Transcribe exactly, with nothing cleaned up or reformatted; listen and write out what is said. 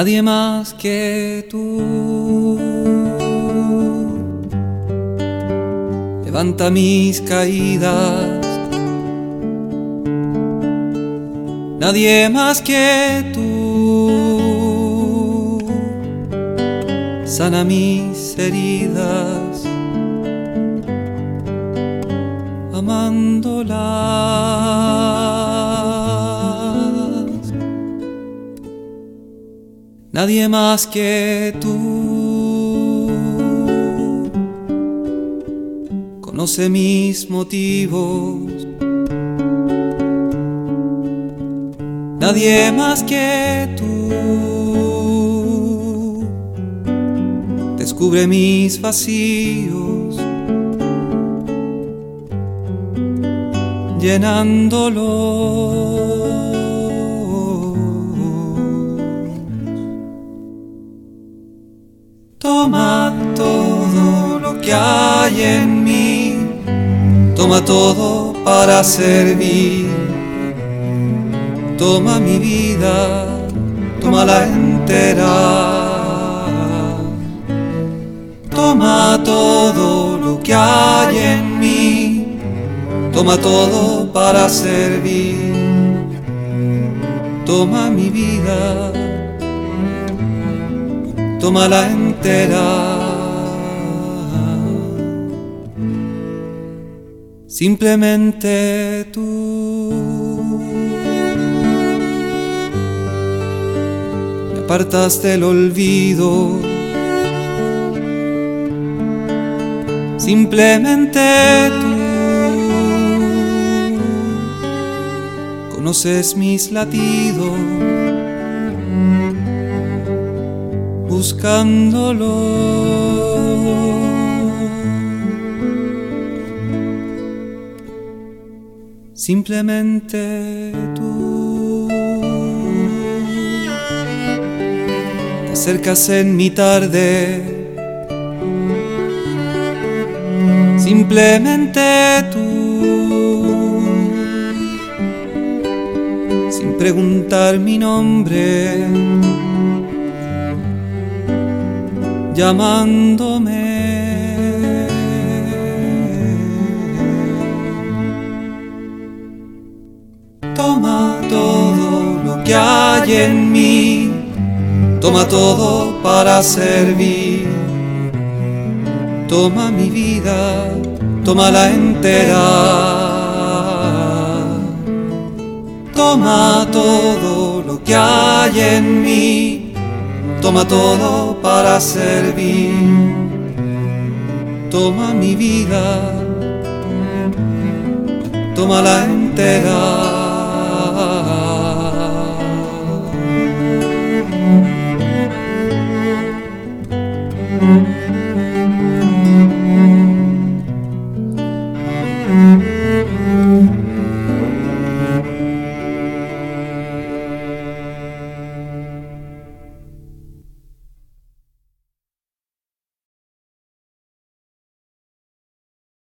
nadie más que tú. Levanta mis caídas, nadie más que tú. Sana mis heridas, amándolas. Nadie más que tú conoce mis motivos. Nadie más que tú descubre mis vacíos, llenándolos. Toma todo lo que hay en mí, toma todo para servir. Toma mi vida, tómala entera. Toma todo lo que hay en mí, toma todo para servir. Toma mi vida, tómala entera. Simplemente tú. Me apartaste el olvido. Simplemente tú conoces mis latidos, buscándolo. Simplemente tú te acercas en mi tarde. Simplemente tú, sin preguntar mi nombre, llamándome. Toma todo lo que hay en mí, toma todo para servir. Toma mi vida, tómala entera. Toma todo lo que hay en mí, toma todo para servir. Toma mi vida, tómala entera.